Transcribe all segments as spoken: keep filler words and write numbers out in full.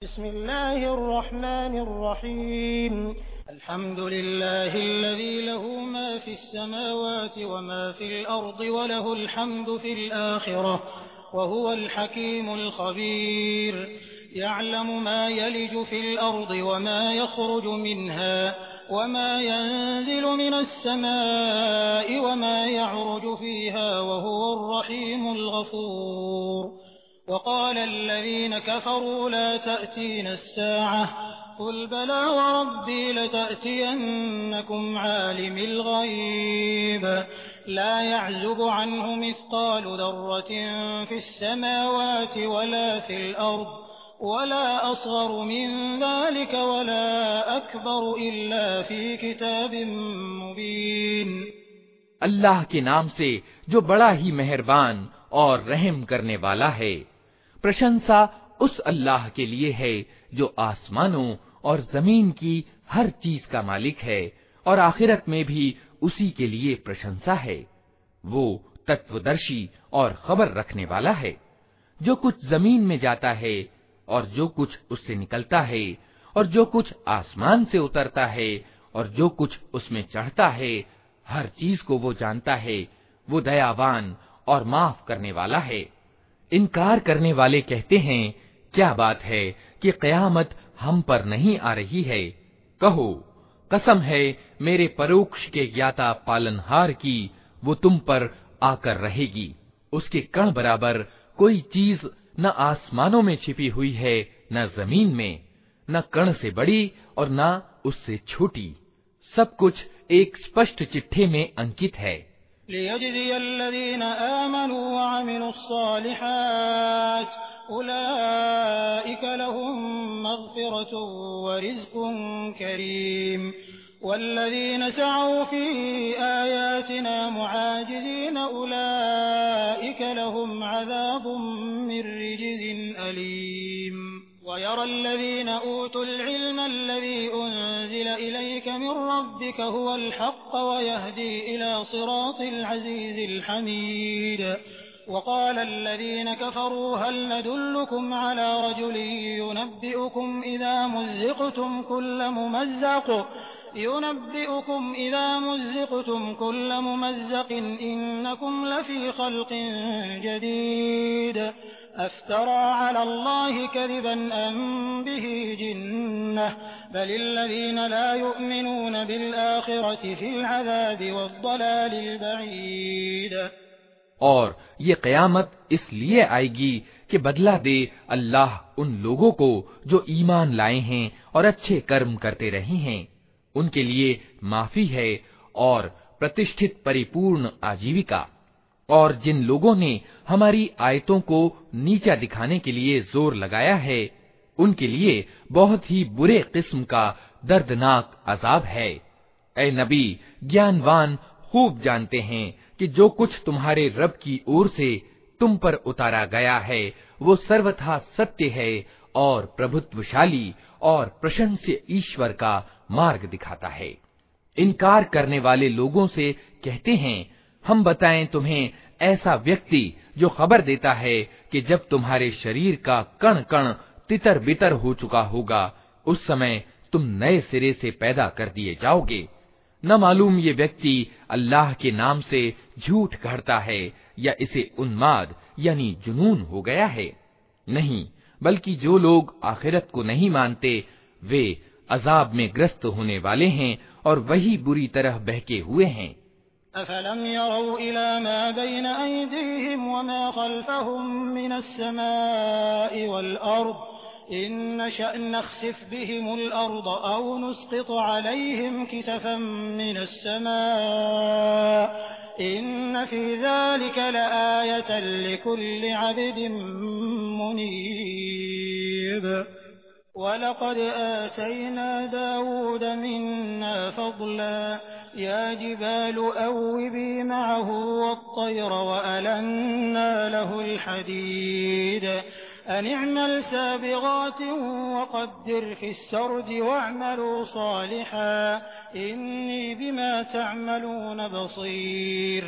बिस्मिल्लाहिर्रहमानिर्रहीम। अल्हम्दुलिल्लाहिल्लज़ी लहू मा फिस्समावाति व मा फिल अर्दि व लहुल हम्दु फिल आखिरह व हुवल हकीमुल खबीर। यअलमु मा यलिजु फिल अर्दि व मा यख़रुजु मिन्हा व मा यंज़िलु मिनस समाइ व मा यअरुजु फ़ीहा व हुवर रहीमुल गफ़ूर। वक़ाल अल्लज़ीन कफ़रू ला तअतीना अस्साअह क़ुल बला वरब्बी लतअतियन्नकुम आलिमिल ग़ैब ला यअज़ुबु अन्हु मिस्क़ालु ज़र्रतिन फ़िस्समावाति वला फ़िल अर्द वला असग़रु मिन ज़ालिक वला अकबरु इल्ला फ़ी किताबिन मुबीन। अल्लाह के नाम से जो बड़ा ही मेहरबान और रहम करने वाला है। प्रशंसा उस अल्लाह के लिए है जो आसमानों और जमीन की हर चीज का मालिक है, और आखिरत में भी उसी के लिए प्रशंसा है। वो तत्वदर्शी और खबर रखने वाला है। जो कुछ जमीन में जाता है और जो कुछ उससे निकलता है और जो कुछ आसमान से उतरता है और जो कुछ उसमें चढ़ता है, हर चीज को वो जानता है। वो दयावान और माफ करने वाला है। इनकार करने वाले कहते हैं, क्या बात है कि क़यामत हम पर नहीं आ रही है। कहो, कसम है मेरे परोक्ष के ज्ञाता पालनहार की, वो तुम पर आकर रहेगी। उसके कण बराबर कोई चीज न आसमानों में छिपी हुई है न जमीन में, न कण से बड़ी और न उससे छोटी। सब कुछ एक स्पष्ट चिट्ठे में अंकित है। लियजज़ियल्लज़ीना आमनू व अमिलुस्सालिहात उलाइका लहुम मग़फ़िरतुन व रिज़्क़ुन करीम वल्लज़ीना सअव फ़ी आयातिना मुआजिज़ीन उलाइका लहुम अज़ाबुम मिन रिजज़िन अलीम। वयरल्लज़ीना ऊतुल इल्म अल्लज़ी उन्ज़िल इलैका मिन रब्बिका हुवल हक़्क़ व यहदी इला सिरातिल अज़ीज़िल हमीद। वक़ाल अल्लज़ीना कफ़रू हल नदुल्लुकुम अला रजुलिन युनब्बिउकुम इज़ा मुज़्ज़िक़्तुम कुल्ल मुमज़्ज़क़ युनब्बिउकुम इज़ा मुज़्ज़िक़्तुम कुल्ल मुमज़्ज़क़ इन्नकुम लफ़ी ख़ल्क़िन जदीद। अफ़्तरा अला अल्लाहि कज़िबन अम बिही जिन्नह बलिल्लज़ीना ला युमिनून बिल आखिरति फ़िल अज़ाबि वद्दलालिल बईद। और ये क़यामत इसलिए आएगी कि बदला दे अल्लाह उन लोगों को जो ईमान लाए हैं और अच्छे कर्म करते रहे हैं। उनके लिए माफी है और प्रतिष्ठित परिपूर्ण आजीविका। और जिन लोगों ने हमारी आयतों को नीचा दिखाने के लिए जोर लगाया है, उनके लिए बहुत ही बुरे किस्म का दर्दनाक अजाब है। ऐ नबी, ज्ञानवान खूब जानते हैं कि जो कुछ तुम्हारे रब की ओर से तुम पर उतारा गया है वो सर्वथा सत्य है और प्रभुत्वशाली और प्रशंस्य ईश्वर का मार्ग दिखाता है। इनकार करने वाले लोगों से कहते हैं, हम बताएं तुम्हें ऐसा व्यक्ति जो खबर देता है कि जब तुम्हारे शरीर का कण कण तितर बितर हो चुका होगा, उस समय तुम नए सिरे से पैदा कर दिए जाओगे। न मालूम ये व्यक्ति अल्लाह के नाम से झूठ कहता है या इसे उन्माद यानी जुनून हो गया है। नहीं, बल्कि जो लोग आखिरत को नहीं मानते वे अजाब में ग्रस्त होने वाले हैं और वही बुरी तरह बहके हुए हैं। अफलम यरौ इला मा बैन अयदीहिम व मा खल्फहुम मिनस समाइ वल अर्द इन नशअ नख्सिफ बिहिमुल अर्द औ नुस्क़ित अलैहिम किसफन मिनस समा इन्न फी ज़ालिक लआयतन लिकुल्लि अब्दिन मुनीब। वलक़द आतैना दाऊद मिन्ना फ़ज़ला या जिबालु अव्विबी मअहु वत्तय्र वअलन्ना लहुल हदीद अन इअमल साबिग़ातिन वक़द्दिर फ़िस्सर्द वअमलू सालिहा इन्नी बिमा तअमलून बसीर।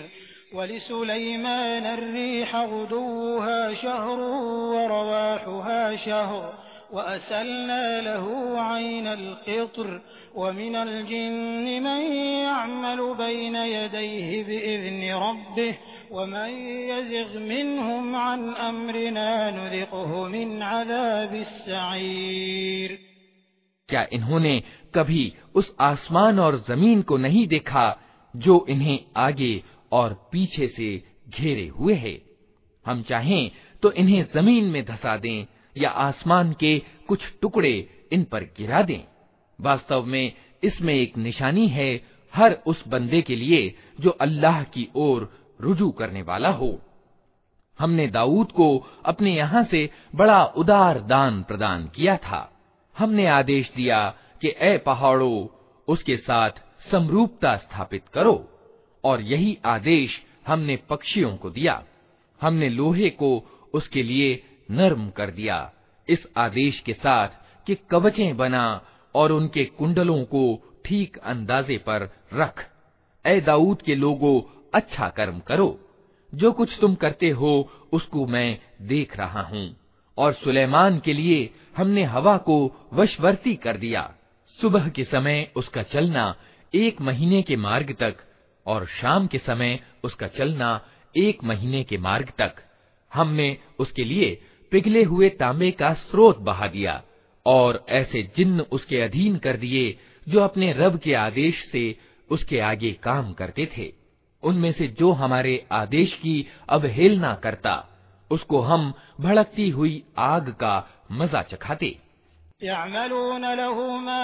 वलिसुलैमान अर्रीह गुदुव्वुहा शहरुन व रवाहुहा शहर वअसलना लहू ऐनल क़ित्र वमिनल जिन्न मन यअमलु बैन यदैहि बिइज़्नि रब्बिहि वमन यज़िग़ मिनहुम अन अम्रिना नुज़िक़हु मिन अज़ाबिस सईर। क्या इन्होंने कभी उस आसमान और जमीन को नहीं देखा जो इन्हें आगे और पीछे से घेरे हुए है? हम चाहें तो इन्हें जमीन में धंसा दें या आसमान के कुछ टुकड़े इन पर गिरा दें। वास्तव में इसमें एक निशानी है हर उस बंदे के लिए जो अल्लाह की ओर रुजू करने वाला हो। हमने दाऊद को अपने यहाँ से बड़ा उदार दान प्रदान किया था। हमने आदेश दिया कि ए पहाड़ों, उसके साथ समरूपता स्थापित करो, और यही आदेश हमने पक्षियों को दिया। हमने लोहे को उसके लिए नर्म कर दिया, इस आदेश के साथ कि कवचें बना और उनके कुंडलों को ठीक अंदाजे पर रख। ए दाऊद के लोगों, अच्छा कर्म करो, जो कुछ तुम करते हो उसको मैं देख रहा हूँ। और सुलेमान के लिए हमने हवा को वशवर्ती कर दिया। सुबह के समय उसका चलना एक महीने के मार्ग तक और शाम के समय उसका चलना एक महीने के मार्ग तक। हमने उसके लिए पिघले हुए तांबे का स्रोत बहा दिया और ऐसे जिन्न उसके अधीन कर दिए जो अपने रब के आदेश से उसके आगे काम करते थे। उनमें से जो हमारे आदेश की अवहेलना करता, उसको हम भड़कती हुई आग का मजा चखाते। यअमलून लहू मा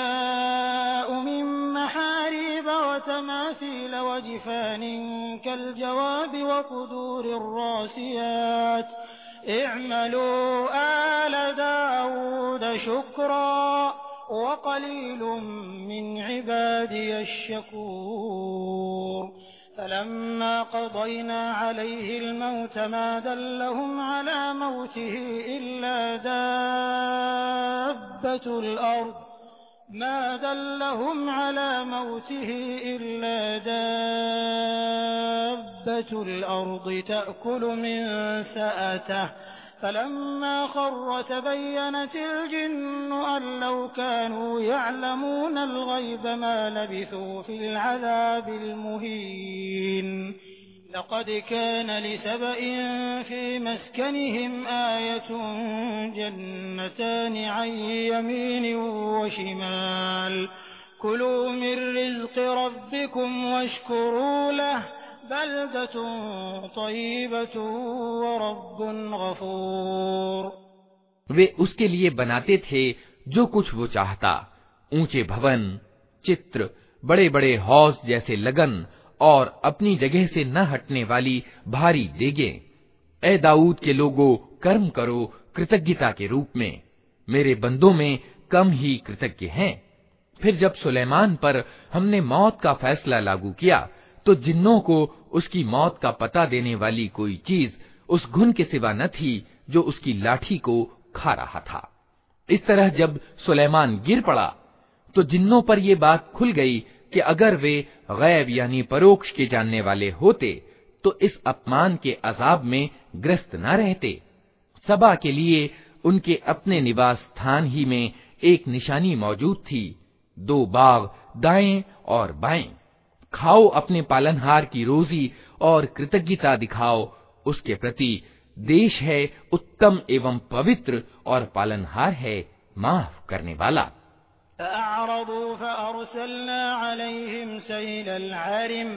यशाअ मिन महारीब व तमासील व जिफानिन कल जवाबि व कुदूरिर रासियात इअमलू आल दाऊद शुक्रा व क़लीलुम मिन इबादियश शकूर। फलम्मा क़ज़यना अलैहिल मौत मा दल्लहुम अला मौतिही इल्ला दाब्बतुल अर्द मा दल्लहुम अला मौतिही इल्ला दाब्बतुल अर्द तअकुलु मिन सअतह फलम्मा खर्र तबय्यनतिल जिन्नु अन लौ कानू यअलमूनल गैब मा लबिथू फिल अज़ाबिल मुहीन। लक़द कान लिसबइन फी मस्कनिहिम आयतुन जन्नतान अन यमीन व शिमाल कुलू मिन रिज़्क़ि रब्बिकुम वश्कुरू लहु बल्दतुन तय्यिबतुन व रब्बुन गफूर। वे उसके लिए बनाते थे जो कुछ वो चाहता, ऊंचे भवन, चित्र, बड़े बड़े हौज जैसे लगन और अपनी जगह से न हटने वाली भारी देगे। ए दाऊद के लोगों, कर्म करो कृतज्ञता के रूप में। मेरे बंदों में कम ही कृतज्ञ हैं। फिर जब सुलेमान पर हमने मौत का फैसला लागू किया तो जिन्नों को उसकी मौत का पता देने वाली कोई चीज उस घुन के सिवा न थी जो उसकी लाठी को खा रहा था। इस तरह जब सुलेमान गिर पड़ा तो जिन्नों पर यह बात खुल गई कि अगर वे गैब यानी परोक्ष के जानने वाले होते तो इस अपमान के अजाब में ग्रस्त न रहते। सबा के लिए उनके अपने निवास स्थान ही में एक निशानी मौजूद थी, दो बाग दाएं और बाएं। खाओ अपने पालनहार की रोजी और कृतज्ञता दिखाओ उसके प्रति। देश है उत्तम एवं पवित्र और पालनहार है माफ करने वाला। फ़अअरदू फ़अरसलना अलैहिम सैलल आरिम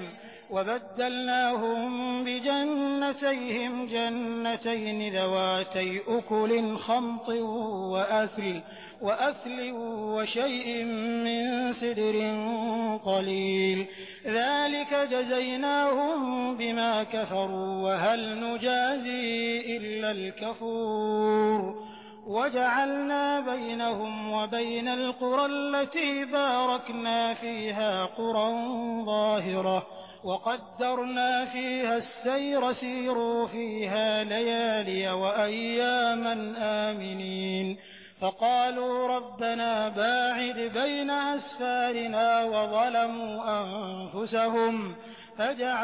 वबद्दलनाहुम बिजन्नतैहिम जन्नतैन ज़वातै उकुलिन खम्तिन व अस्ल वअस्ल वशैइन मिन सिदरिन क़लील ज़ालिक जज़यनाहुम बिमा कफ़रू वहल नुजाज़ी इल्लल कफ़ूर वजअलना बैनहुम व बैनल क़ुरा अल्लती बारकना फ़ीहा क़ुरन ज़ाहिरह वक़द्दरना फ़ीहा अस्सैर सीरू फ़ीहा लयालिय व अय्यामन आमिनीन फ़क़ालू रब्बना बाዒद बैन अस्फ़ारिना वज़लमू अन्फ़ुसहुम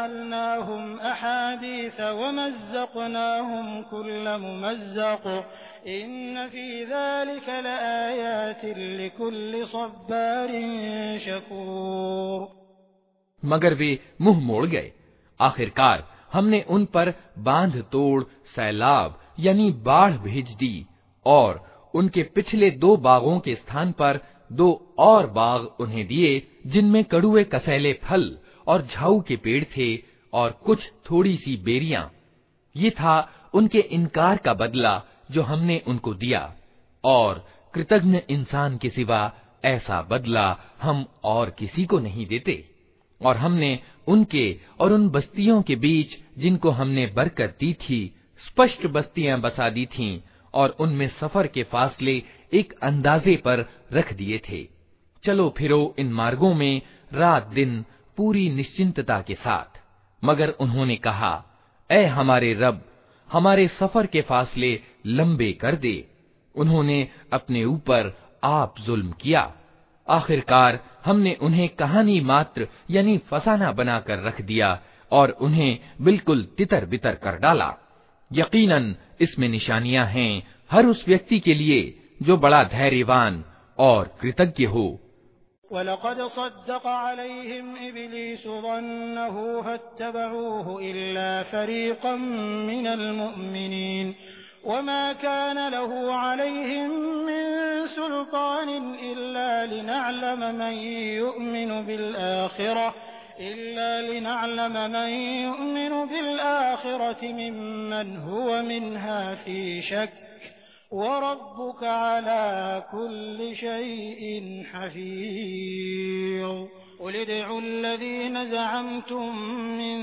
फ़जअलनाहुम अहादीथ वमज़्ज़क़नाहुम कुल्ल मुमज़्ज़क़ इन्न फी ज़ालिका लआयातिन लिकुल्लि सब्बारिन शकूर। मगर वे मुंह मोड़ गए। आखिरकार हमने उन पर बांध तोड़ सैलाब यानी बाढ़ भेज दी और उनके पिछले दो बागों के स्थान पर दो और बाग उन्हें दिए जिनमें कड़ुए कसैले फल और झाऊ के पेड़ थे और कुछ थोड़ी सी बेरियां। ये था उनके इनकार का बदला जो हमने उनको दिया, और कृतज्ञ इंसान के सिवा ऐसा बदला हम और किसी को नहीं देते। और हमने उनके और उन बस्तियों के बीच जिनको हमने बरकत दी थी स्पष्ट बस्तियां बसा दी थीं और उनमें सफर के फासले एक अंदाजे पर रख दिए थे। चलो फिरो इन मार्गों में रात दिन पूरी निश्चिंतता के साथ। मगर उन्होंने कहा, ऐ हमारे रब, हमारे सफर के फासले लंबे कर दे। उन्होंने अपने ऊपर आप जुल्म किया। आखिरकार हमने उन्हें कहानी मात्र यानी फसाना बनाकर रख दिया और उन्हें बिल्कुल तितर बितर कर डाला। यकीनन इसमें निशानियां हैं हर उस व्यक्ति के लिए जो बड़ा धैर्यवान और कृतज्ञ हो। वलक़द सद्दक़ अलैहिम इब्लीसु ज़न्नहु फत्तबऊहु इल्ला फ़रीक़न मिनल मुअ्मिनीन वमा कान लहु अलैहिम मिन सुल्तान इल्ला लिनअलम मन युमिनु बिल आखिरह इल्ला लिनअलम मन युमिनु बिल आखिरति मिम्मन हुव मिन्हा फी शक वरब्बुक अला कुल्लि शैइन हफ़ीज़। क़ुल उदउ अल्लज़ीना ज़अमतुम मिन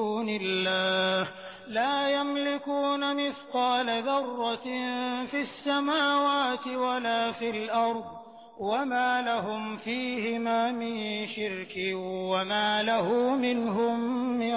दूनिल्लाह ला यमलिकून मिस्क़ाल ज़र्रतिन फ़िस समावाति वला फ़िल अर्ज़ वमा लहुम फ़ीहिमा मिन शिर्किन वमा लहु मिनहुम मिन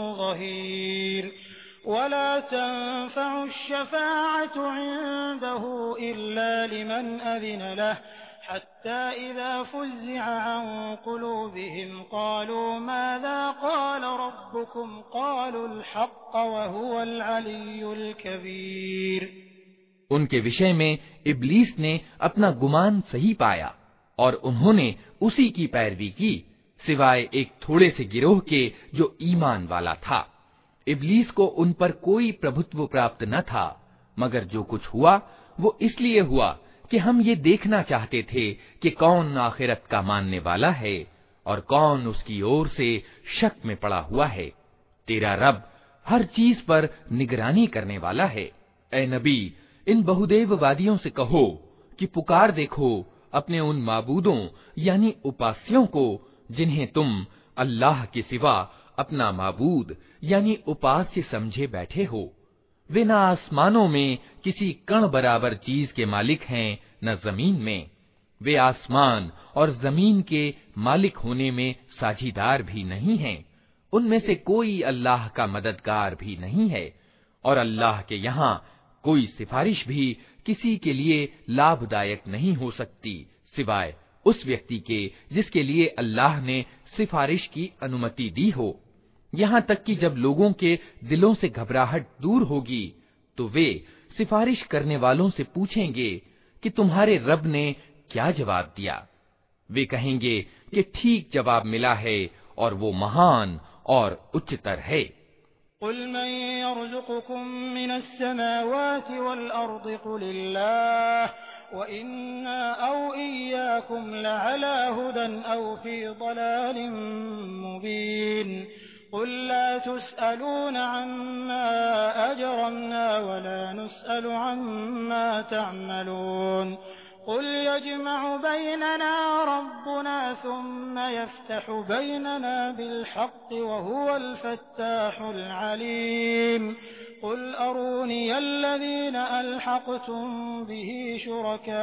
ज़हीर। वला तंफ़अु अश्शफ़ाअतु इन्दहु इल्ला लिमन अज़िन लहु हत्ता इज़ा फ़ुज़्ज़िअ अन क़ुलूबिहिम क़ालू माज़ा क़ाल रब्बुकुम क़ालुल हक़्क़ वहुवल अलिय्युल कबीर। उनके विषय में इब्लीस ने अपना गुमान सही पाया और उन्होंने उसी की पैरवी की, सिवाय एक थोड़े से गिरोह के जो ईमान वाला था। इब्लीस को उन पर कोई प्रभुत्व प्राप्त न था, मगर जो कुछ हुआ वो इसलिए हुआ कि हम ये देखना चाहते थे कि कौन आखिरत का मानने वाला है और कौन उसकी ओर से शक में पड़ा हुआ है। तेरा रब हर चीज पर निगरानी करने वाला है। ऐ नबी, इन बहुदेववादियों से कहो कि पुकार देखो अपने उन माबूदों यानी उपास्यों को जिन्हें तुम अल्लाह के सिवा अपना माबूद यानी उपास्य समझे बैठे हो। वे न आसमानों में किसी कण बराबर चीज के मालिक हैं न जमीन में। वे आसमान और जमीन के मालिक होने में साझीदार भी नहीं हैं। उनमें से कोई अल्लाह का मददगार भी नहीं है और अल्लाह के यहाँ कोई सिफारिश भी किसी के लिए लाभदायक नहीं हो सकती सिवाय उस व्यक्ति के जिसके लिए अल्लाह ने सिफारिश की अनुमति दी हो। यहाँ तक कि जब लोगों के दिलों से घबराहट दूर होगी तो वे सिफारिश करने वालों से पूछेंगे कि तुम्हारे रब ने क्या जवाब दिया। वे कहेंगे कि ठीक जवाब मिला है और वो महान और उच्चतर है। क़ुल मन यर्ज़ुक़ुकुम मिनस समावाति वल अर्ज़ि क़ुलिल्लाह व इन्ना औ इय्याकुम लअला हुदन औ फ़ी ज़लालिन मुबीन। क़ुल ला तुस्अलून अम्मा अजरमना वला नुस्अलु अम्मा तअमलून। क़ुल यजमअु बैनना रब्बुना थुम्मा यफ्तहु बैनना बिलहक़्क़ि वहुवल फ़त्ताहुल अलीम। क़ुल अरूनी अल्लज़ीना अलहक़्तुम बिही शुरका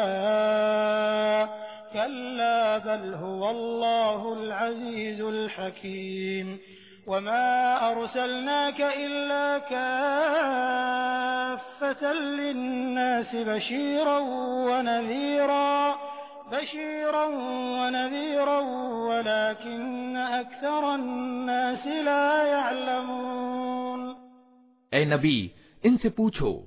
कल्ला बल हुवल्लाहुल अज़ीज़ुल हकीम। वमा अरसलनाक इल्ला काफ़्फ़तन लिन्नास बशीरन व नज़ीरा बशीरन व नज़ीरा वलाकिन्न अक्सरन नास ला यअलमून। ऐ नबी, इनसे पूछो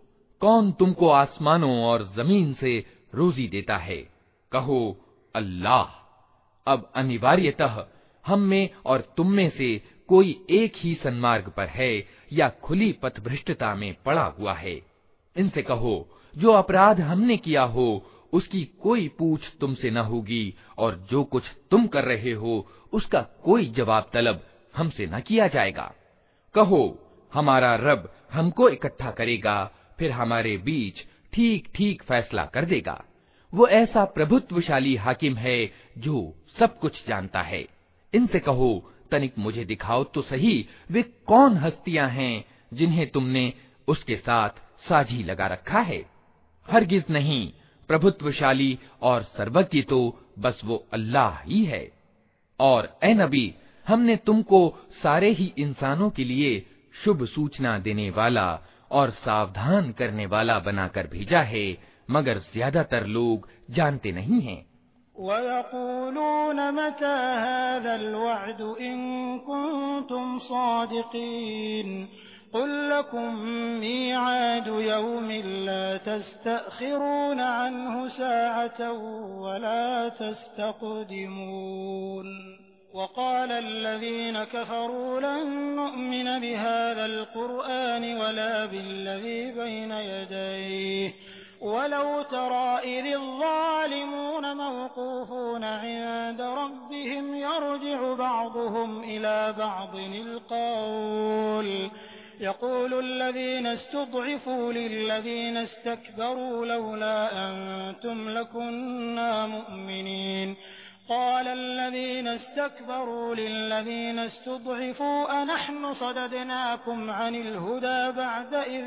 कौन तुमको आसमानों और जमीन से रोजी देता है? कहो, अल्लाह। अब अनिवार्यतः हम में और तुम में से कोई एक ही सन्मार्ग पर है या खुली पथभ्रष्टता में पड़ा हुआ है। इनसे कहो, जो अपराध हमने किया हो उसकी कोई पूछ तुमसे न होगी, और जो कुछ तुम कर रहे हो उसका कोई जवाब तलब हमसे न किया जाएगा। कहो, हमारा रब हमको इकट्ठा करेगा, फिर हमारे बीच ठीक ठीक फैसला कर देगा। वो ऐसा प्रभुत्वशाली हाकिम है जो सब कुछ जानता है। इनसे कहो, तनिक मुझे दिखाओ तो सही, वे कौन हस्तियां हैं जिन्हें तुमने उसके साथ साझी लगा रखा है। हरगिज नहीं, प्रभुत्वशाली और सर्वज्ञ तो बस वो अल्लाह ही है। और ए नबी, हमने तुमको सारे ही इंसानों के लिए शुभ सूचना देने वाला और सावधान करने वाला बनाकर भेजा है, मगर ज्यादातर लोग जानते नहीं हैं। वयक़ूलून मता हाज़ल वअद इन कुन्तुम सादिक़ीन क़ुल लकुम मीआदु यौमिन ला तस्तअख़िरून अन्हु साअतन वला तस्तक़दिमून। वक़ाल अल्लज़ीन कफ़रू लन नुअमिन बिहाज़ल क़ुरआन वला बिल्लज़ी बैन यदैहि वलौ तरा इज़ ज़ालिमून मौक़ूफ़ून इन्द रब्बिहिम यरजिअु बअदुहुम इला बअदिल क़ौल यक़ूलु अल्लज़ीन इस्तुضعفوا लिल्लज़ीन इस्तकबरू लौला अंतुम लकुन्ना मुअमिनीन قال الذين استكبروا للذين استضعفوا أنحن صددناكم عن الهدى بعد إذ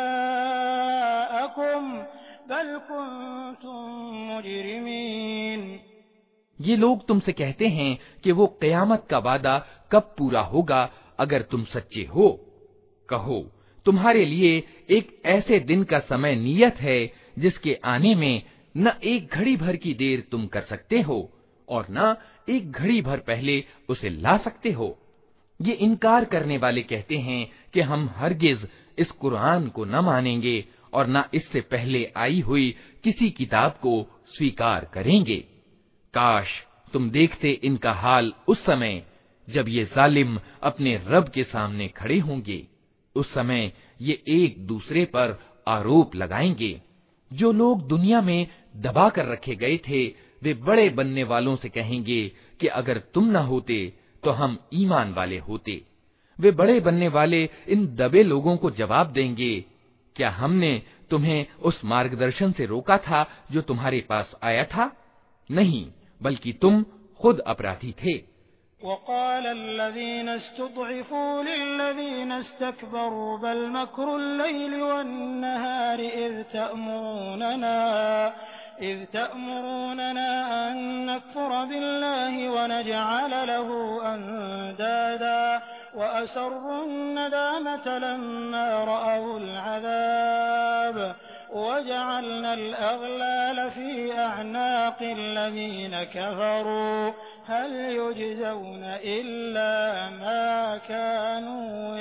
جاءكم بل كنتم مجرمين। ये लोग तुमसे कहते हैं कि वो क़यामत का वादा कब पूरा होगा अगर तुम सच्चे हो। कहो, तुम्हारे लिए एक ऐसे दिन का समय नियत है जिसके आने में न एक घड़ी भर की देर तुम कर सकते हो और न एक घड़ी भर पहले उसे ला सकते हो। ये इनकार करने वाले कहते हैं कि हम हरगिज इस कुरान को न मानेंगे और न इससे पहले आई हुई किसी किताब को स्वीकार करेंगे। काश तुम देखते इनका हाल उस समय जब ये जालिम अपने रब के सामने खड़े होंगे। उस समय ये एक दूसरे पर आरोप लगाएंगे। जो लोग दुनिया में दबा कर रखे गए थे वे बड़े बनने वालों से कहेंगे कि अगर तुम न होते तो हम ईमान वाले होते। वे बड़े बनने वाले इन दबे लोगों को जवाब देंगे, क्या हमने तुम्हें उस मार्गदर्शन से रोका था जो तुम्हारे पास आया था? नहीं, बल्कि तुम खुद अपराधी थे। वक़ाल अल्लज़ीन इस्तुضعفوا लिल्लज़ीन इस्तकबरू बल मकरुल लैलि वन्नहारि इज़ तअमुरूनना إذ تأمروننا أن نكفر بالله ونجعل له أندادا وأسروا الندامة لما رأوا العذاب وجعلنا الأغلال في أعناق الذين كفروا هل يجزون إلا ما كانوا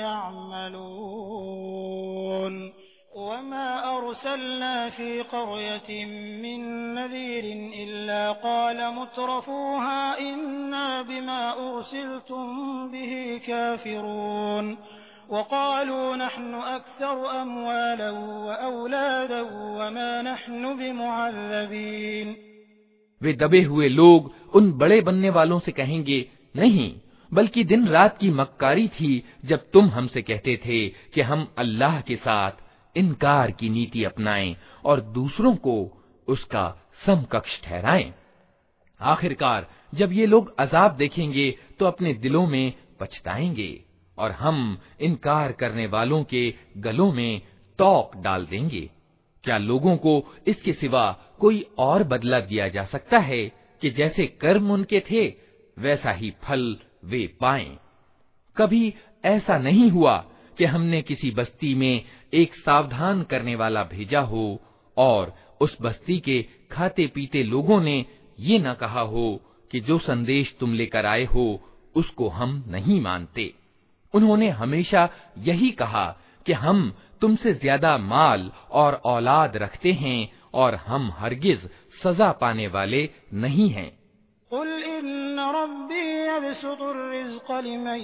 يعملون وما أرسلنا في قرية من نذير إلا قال مترفوها إنا بما أرسلتم به كافرون وقالوا نحن أكثر أموالا وأولادا وما نحن بمعذبين। वे दबे हुए लोग उन बड़े बनने वालों से कहेंगे, नहीं, बल्कि दिन रात की मक्कारी थी जब तुम हमसे कहते थे कि हम अल्लाह के साथ इनकार की नीति अपनाएं और दूसरों को उसका समकक्ष ठहराएं। आखिरकार जब ये लोग अजाब देखेंगे तो अपने दिलों में पछताएंगे और हम इनकार करने वालों के गलों में तौक डाल देंगे। क्या लोगों को इसके सिवा कोई और बदला दिया जा सकता है कि जैसे कर्म उनके थे वैसा ही फल वे पाएं? कभी ऐसा नहीं हुआ कि हमने किसी बस्ती में एक सावधान करने वाला भेजा हो और उस बस्ती के खाते पीते लोगों ने ये न कहा हो कि जो संदेश तुम लेकर आए हो उसको हम नहीं मानते। उन्होंने हमेशा यही कहा कि हम तुमसे ज्यादा माल और औलाद रखते हैं और हम हरगिज सजा पाने वाले नहीं हैं। कुल इन्न रब्बी यबसुतुर रिज़्क़ लिमन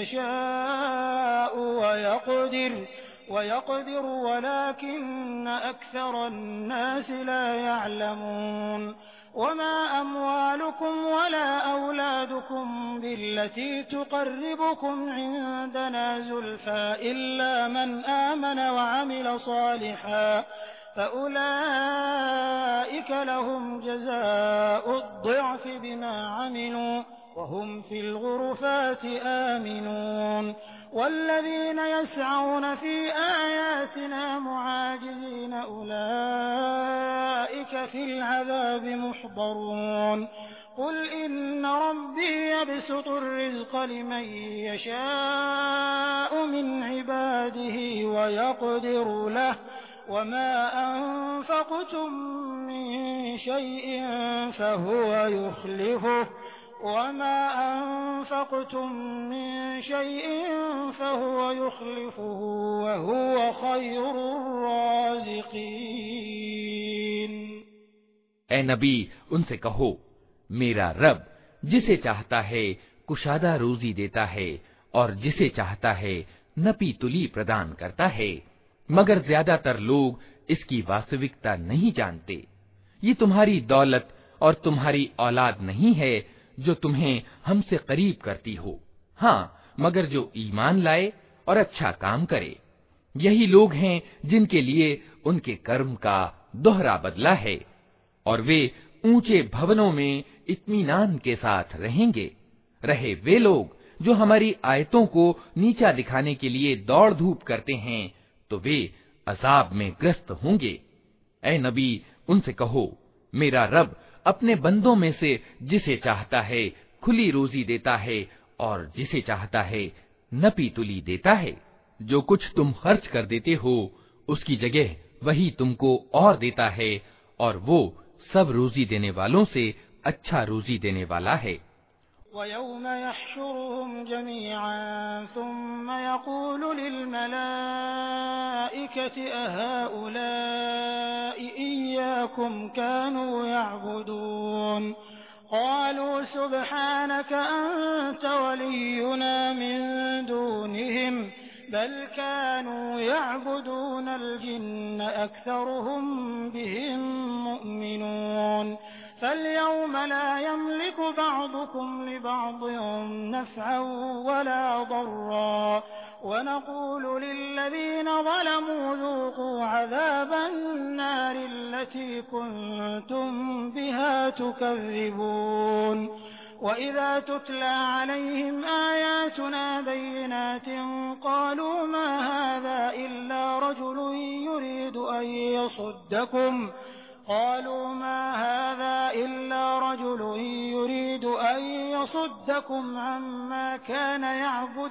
यशाअ व यक़दिर व यक़दिर वलाकिन्न अक्सरन्नास ला यअलमून वमा अम्वालुकुम वला औलादुकुम बिल्लती तुक़र्रिबुकुम इंदना ज़ुल्फ़ा इल्ला मन आमन व अमिल सालिहान फ़उलाइक लहुम जज़ाउद ضिअफ़ बिमा अमिलू वहुम फ़िल ग़ुरफ़ाति आमिनून वल्लज़ीन यस्अऊन फ़ी आयातिना मुआजिज़ीन उलाइक फ़िल अज़ाबि मुहज़रून कुल इन्न रब्बी यबसुतुर रिज़्क़ लिमन यशाअ मिन इबादिही व यक़दिरु लहु वमा अनफ़क़्तुम मिन शैइन फ़हुव युख़्लिफ़ुहु वमा अनफ़क़्तुम मिन शैइन फ़हुव युख़्लिफ़ुहु वहुव ख़ैरुर राज़िक़ीन। ए नबी, उनसे कहो, मेरा रब जिसे चाहता है कुशादा रोजी देता है और जिसे चाहता है नपी तुली प्रदान करता है, मगर ज्यादातर लोग इसकी वास्तविकता नहीं जानते। ये तुम्हारी दौलत और तुम्हारी औलाद नहीं है जो तुम्हें हमसे करीब करती हो, हाँ, मगर जो ईमान लाए और अच्छा काम करे, यही लोग हैं जिनके लिए उनके कर्म का दोहरा बदला है और वे ऊंचे भवनों में इत्मीनान के साथ रहेंगे। रहे वे लोग जो हमारी आयतों को नीचा दिखाने के लिए दौड़ धूप करते हैं, तो वे अजाब में ग्रस्त होंगे। ऐ नबी, उनसे कहो, मेरा रब अपने बंदों में से जिसे चाहता है खुली रोजी देता है और जिसे चाहता है नपी तुली देता है। जो कुछ तुम खर्च कर देते हो उसकी जगह वही तुमको और देता है और वो सब रोजी देने वालों से अच्छा रोजी देने वाला है। वयौम यहशुरुहुम जमीअन सुम्मा यक़ूलु लिलमलाइकति अहाउलाई इय्याकुम कानू यअबुदून क़ालू सुब्हानक अंत वलियुना मिन दूनिहिम बल कानू यअबुदूनल जिन्न अक्सरुहुम बिहिम मुअमिनून फ़ल्यौम ला यमलिकु बअदुकुम लिबअदिन नफ़अन वला ضرا वनक़ूलु लिल्लज़ीन ज़लमू ज़ूक़ू अज़ाबन नारि अल्लती कुन्तुम बिहा तुकज़्ज़िबून वइज़ा तुतला अलैहिम आयातुना बय्यिनातिन क़ालू मा हाज़ा इल्ला रजुलुन युरीदु अन यसुद्दकुम قالوا ما هذا إلا رجل يريد أن يصدكم عما كان يعبد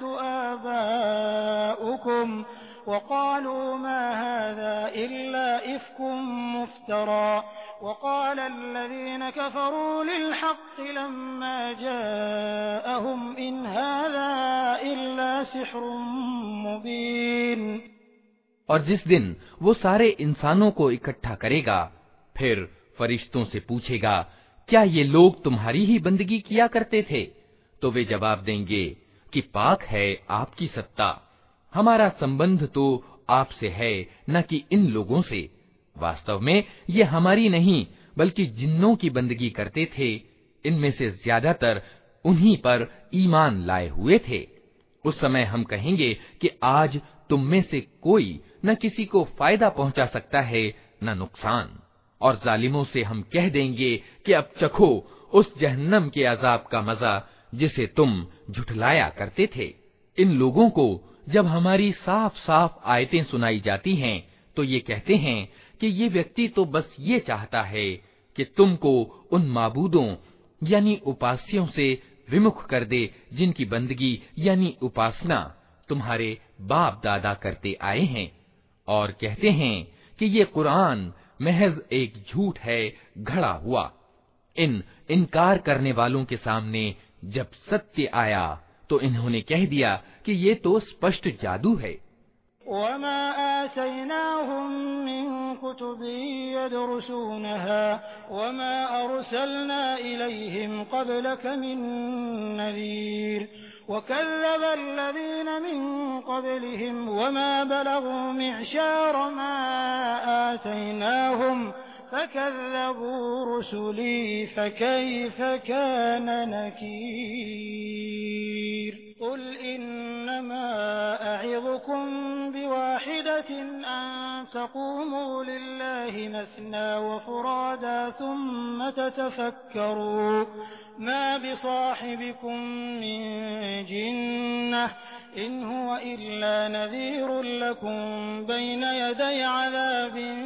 آباؤكم وقالوا ما هذا إلا إفك مفترى وقال الذين كفروا للحق لما جاءهم إن هذا إلا سحر مبين। और जिस दिन वो सारे इंसानों को इकट्ठा करेगा, फिर फरिश्तों से पूछेगा, क्या ये लोग तुम्हारी ही बंदगी किया करते थे? तो वे जवाब देंगे कि पाक है आपकी सत्ता, हमारा संबंध तो आपसे है न कि इन लोगों से। वास्तव में ये हमारी नहीं बल्कि जिन्नों की बंदगी करते थे। इनमें से ज्यादातर उन्हीं पर ईमान लाए हुए थे। उस समय हम कहेंगे कि आज तुम में से कोई न किसी को फायदा पहुंचा सकता है न नुकसान, और जालिमों से हम कह देंगे कि अब चखो उस जहन्नम के अजाब का मजा जिसे तुम झुठलाया करते थे। इन लोगों को जब हमारी साफ साफ आयतें सुनाई जाती हैं तो ये कहते हैं कि ये व्यक्ति तो बस ये चाहता है कि तुमको उन माबूदों यानी उपास्यों से विमुख कर दे जिनकी बंदगी यानी उपासना तुम्हारे बाप दादा करते आए हैं, और कहते हैं कि ये कुरान महज एक झूठ है घड़ा हुआ। इन इनकार करने वालों के सामने जब सत्य आया तो इन्होंने कह दिया कि ये तो स्पष्ट जादू है। वमा आतैनाहुम मिन कुतुबिन यदरुसूनहा वमा अरसलना इलैहिम क़ब्लक मिन नज़ीर वकज़्ज़ब अल्लज़ीन मिन क़ब्लिहिम वमा बलगू मिअशार मा आतैनाहुम फकज़्ज़बू रुसुली फकैफ़ कान नकीर क़ुल इन्नमा अइज़ुकुम बिवाहिदतिन अन तक़ूमू लिल्लाहि मस्ना व फ़ुरादा थुम्म ततफ़क्करू मा बिसाहिबिकुम मिन जिन्नह इन हुवा इल्ला नज़ीरुन लकुम बैन यदै अज़ाबिन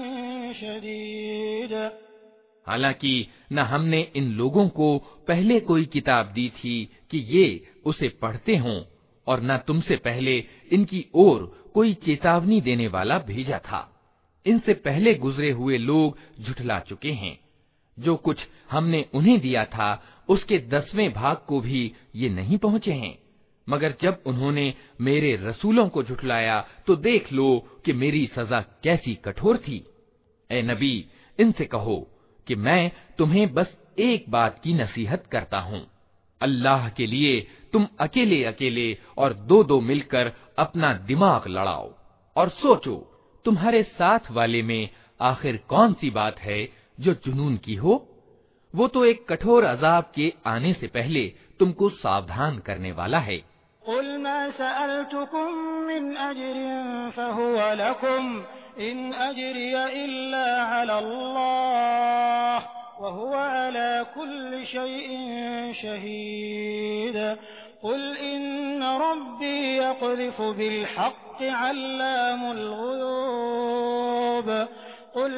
शदीद। हालांकि न हमने इन लोगों को पहले कोई किताब दी थी कि ये उसे पढ़ते हों और न तुमसे पहले इनकी ओर कोई चेतावनी देने वाला भेजा था। इनसे पहले गुजरे हुए लोग झुठला चुके हैं। जो कुछ हमने उन्हें दिया था उसके दसवें भाग को भी ये नहीं पहुंचे हैं। मगर जब उन्होंने मेरे रसूलों को झुठलाया तो देख लो कि मेरी सजा कैसी कठोर थी। ए नबी, इनसे कहो कि मैं तुम्हें बस एक बात की नसीहत करता हूँ, अल्लाह के लिए तुम अकेले अकेले और दो दो मिलकर अपना दिमाग लड़ाओ और सोचो तुम्हारे साथ वाले में आखिर कौन सी बात है जो जुनून की हो। वो तो एक कठोर अजाब के आने से पहले तुमको सावधान करने वाला है। क़ुल मा सअल्तुकुम मिन अज्रिन फहुवा लकुम इन अज्रिय इल्ला अलल्लाह व हुवा अला कुल्लि शैइन शहीद। क़ुल इन्न रब्बी यक़्ज़िफ़ु बिल हक़्क़ि अल्लामुल ग़ुयूब। क़ुल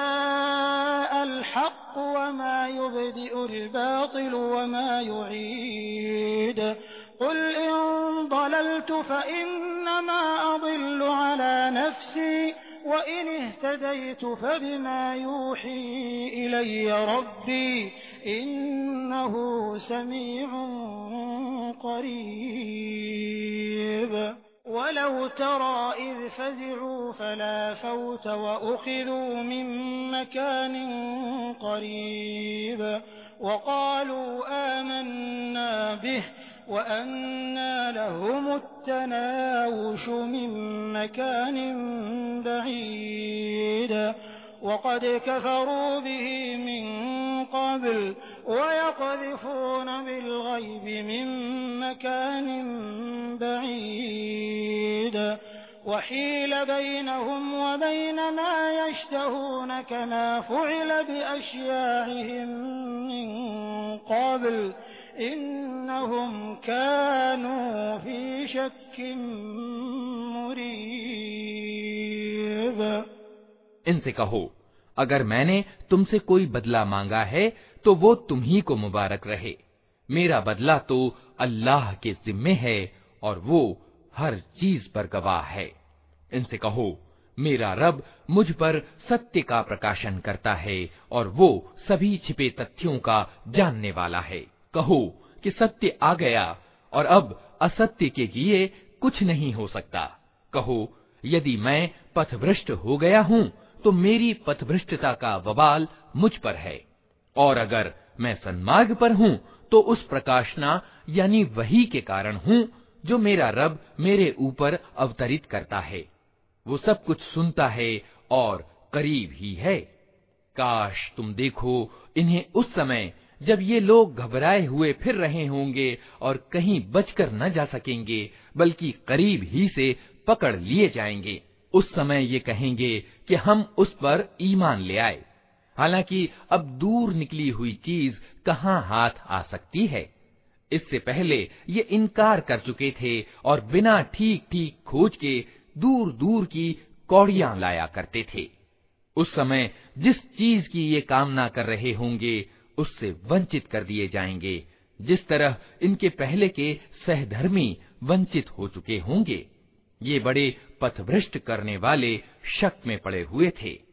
जाअल हक़्क़ु व मा युब्दिउल बातिलु व मा युईद। क़ुल इन ضलल्तु फ़इन्नमा अज़िल्लु अला नफ़्सी व इन इह्तदय्तु फ़बिमा यूही इलय्य रब्बी इन्नहु समीउन क़रीब। वलौ तरा इज़ फ़ज़िअू फ़ला फ़ौत वअख़िज़ू मिन मकानिन क़रीब वक़ालू आमन्ना बिहि वअन्ना लहुमुत्तनावुशु मिन मकानिन बईद वक़द कफ़रू बिही मिन क़ब्ल वयक़ज़िफ़ून बिल्ग़ैबि मिन मकानिन बईद वहील बैनहुम वबैन मा यश्तहून कमा फ़ुइल बिअश्याइहिम मिन क़ब्ल इन्नहुम कानू फ़ी शक्किन मुरीब। इनसे कहो, अगर मैंने तुमसे कोई बदला मांगा है तो वो तुम ही को मुबारक रहे। मेरा बदला तो अल्लाह के जिम्मे है और वो हर चीज पर गवाह है। इनसे कहो, मेरा रब मुझ पर सत्य का प्रकाशन करता है और वो सभी छिपे तथ्यों का जानने वाला है। कहो कि सत्य आ गया और अब असत्य के लिए कुछ नहीं हो सकता। कहो, यदि मैं पथभ्रष्ट हो गया हूँ तो मेरी पथभ्रष्टता का वबाल मुझ पर है, और अगर मैं सन्मार्ग पर हूँ तो उस प्रकाशना यानी वही के कारण हूँ जो मेरा रब मेरे ऊपर अवतरित करता है। वो सब कुछ सुनता है और करीब ही है। काश तुम देखो इन्हें उस समय जब ये लोग घबराए हुए फिर रहे होंगे और कहीं बचकर न जा सकेंगे, बल्कि करीब ही से पकड़ लिए जाएंगे। उस समय ये कहेंगे कि हम उस पर ईमान ले आए। हालांकि अब दूर निकली हुई चीज कहाँ हाथ आ सकती है। इससे पहले ये इनकार कर चुके थे और बिना ठीक ठीक खोज के दूर दूर की कौड़ियां लाया करते थे। उस समय जिस चीज की ये कामना कर रहे होंगे उससे वंचित कर दिए जाएंगे, जिस तरह इनके पहले के सहधर्मी वंचित हो चुके होंगे। ये बड़े पथभ्रष्ट करने वाले शक में पड़े हुए थे।